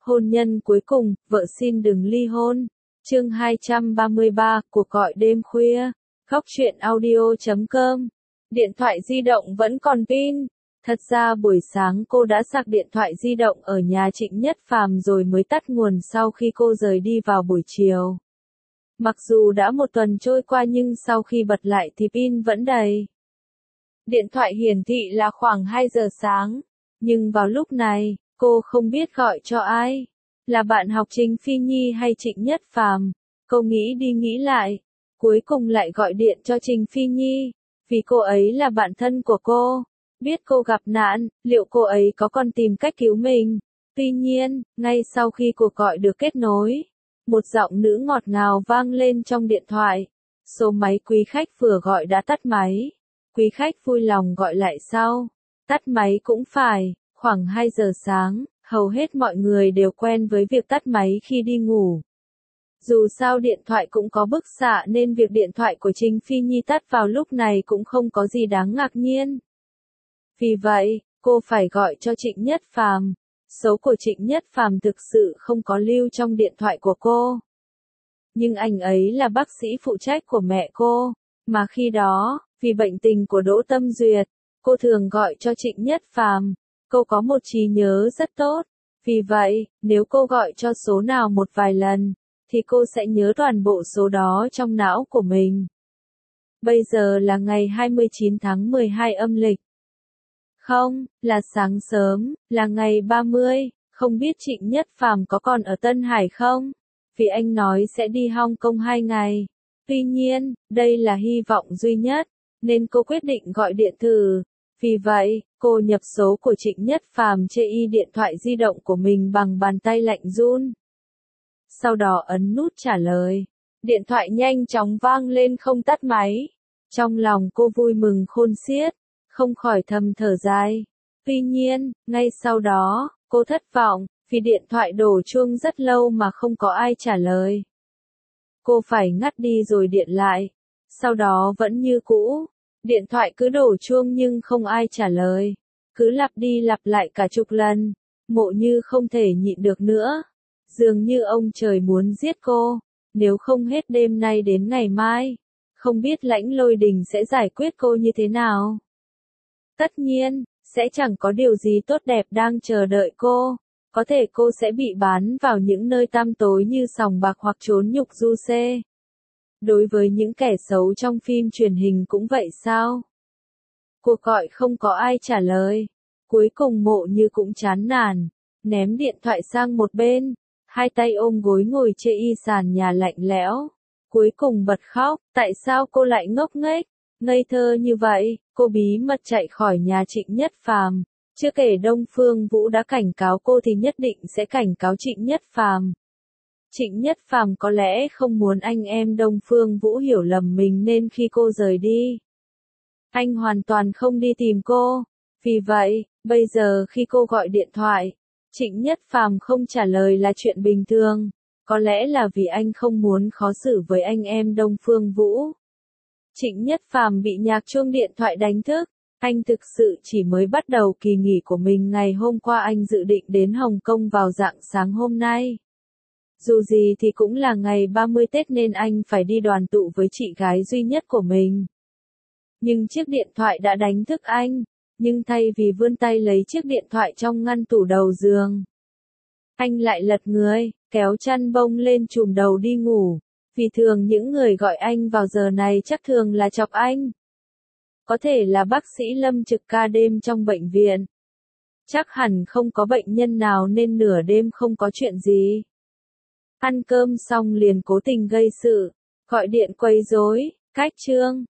Hôn nhân cuối cùng, vợ xin đừng ly hôn. Chương 233, cuộc gọi đêm khuya. Góc truyện audio.com. Điện thoại di động vẫn còn pin. Thật ra buổi sáng cô đã sạc điện thoại di động ở nhà Trịnh Nhất Phàm rồi mới tắt nguồn sau khi cô rời đi vào buổi chiều. Mặc dù đã một tuần trôi qua nhưng sau khi bật lại thì pin vẫn đầy. Điện thoại hiển thị là khoảng 2 giờ sáng. Nhưng vào lúc này, cô không biết gọi cho ai. Là bạn học Trình Phi Nhi hay Trịnh Nhất Phàm? Cô nghĩ đi nghĩ lại. Cuối cùng lại gọi điện cho Trình Phi Nhi. Vì cô ấy là bạn thân của cô. Biết cô gặp nạn, liệu cô ấy có còn tìm cách cứu mình? Tuy nhiên, ngay sau khi cuộc gọi được kết nối, một giọng nữ ngọt ngào vang lên trong điện thoại. Số máy quý khách vừa gọi đã tắt máy. Quý khách vui lòng gọi lại sau. Tắt máy cũng phải, khoảng 2 giờ sáng, hầu hết mọi người đều quen với việc tắt máy khi đi ngủ. Dù sao điện thoại cũng có bức xạ nên việc điện thoại của Trình Phi Nhi tắt vào lúc này cũng không có gì đáng ngạc nhiên. Vì vậy, cô phải gọi cho Trịnh Nhất Phàm. Số của Trịnh Nhất Phàm thực sự không có lưu trong điện thoại của cô. Nhưng anh ấy là bác sĩ phụ trách của mẹ cô, mà khi đó, vì bệnh tình của Đỗ Tâm Duyệt, cô thường gọi cho Trịnh Nhất Phàm. Cô có một trí nhớ rất tốt, vì vậy, nếu cô gọi cho số nào một vài lần, thì cô sẽ nhớ toàn bộ số đó trong não của mình. Bây giờ là ngày 29 tháng 12 âm lịch. Không, là sáng sớm, là ngày 30, không biết Trịnh Nhất Phàm có còn ở Tân Hải không? Vì anh nói sẽ đi Hong Kong 2 ngày. Tuy nhiên, đây là hy vọng duy nhất, nên cô quyết định gọi điện thử. Vì vậy, cô nhập số của Trịnh Nhất Phàm trên điện thoại di động của mình bằng bàn tay lạnh run. Sau đó ấn nút trả lời. Điện thoại nhanh chóng vang lên không tắt máy. Trong lòng cô vui mừng khôn xiết, không khỏi thầm thở dài. Tuy nhiên, ngay sau đó, cô thất vọng, vì điện thoại đổ chuông rất lâu mà không có ai trả lời. Cô phải ngắt đi rồi điện lại. Sau đó vẫn như cũ. Điện thoại cứ đổ chuông nhưng không ai trả lời. Cứ lặp đi lặp lại cả chục lần. Mộ Như không thể nhịn được nữa. Dường như ông trời muốn giết cô. Nếu không hết đêm nay đến ngày mai, không biết Lãnh Lôi Đình sẽ giải quyết cô như thế nào. Tất nhiên, sẽ chẳng có điều gì tốt đẹp đang chờ đợi cô. Có thể cô sẽ bị bán vào những nơi tăm tối như sòng bạc hoặc trốn nhục du xê. Đối với những kẻ xấu trong phim truyền hình cũng vậy sao? Cuộc gọi không có ai trả lời. Cuối cùng Mộ Như cũng chán nản, ném điện thoại sang một bên, hai tay ôm gối ngồi trên sàn nhà lạnh lẽo. Cuối cùng bật khóc, tại sao cô lại ngốc nghếch, ngây thơ như vậy? Cô bí mật chạy khỏi nhà Trịnh Nhất Phàm. Chưa kể Đông Phương Vũ đã cảnh cáo cô thì nhất định sẽ cảnh cáo Trịnh Nhất Phàm. Trịnh Nhất Phàm có lẽ không muốn anh em Đông Phương Vũ hiểu lầm mình nên khi cô rời đi, anh hoàn toàn không đi tìm cô. Vì vậy, bây giờ khi cô gọi điện thoại, Trịnh Nhất Phàm không trả lời là chuyện bình thường. Có lẽ là vì anh không muốn khó xử với anh em Đông Phương Vũ. Trịnh Nhất Phàm bị nhạc chuông điện thoại đánh thức. Anh thực sự chỉ mới bắt đầu kỳ nghỉ của mình ngày hôm qua, anh dự định đến Hồng Kông vào rạng sáng hôm nay. Dù gì thì cũng là ngày 30 Tết nên anh phải đi đoàn tụ với chị gái duy nhất của mình. Nhưng chiếc điện thoại đã đánh thức anh, nhưng thay vì vươn tay lấy chiếc điện thoại trong ngăn tủ đầu giường, anh lại lật người, kéo chăn bông lên trùm đầu đi ngủ. Vì thường những người gọi anh vào giờ này chắc thường là chọc anh. Có thể là bác sĩ lâm trực ca đêm trong bệnh viện. Chắc hẳn không có bệnh nhân nào nên nửa đêm không có chuyện gì. Ăn cơm xong liền cố tình gây sự, gọi điện quấy rối, cách chương.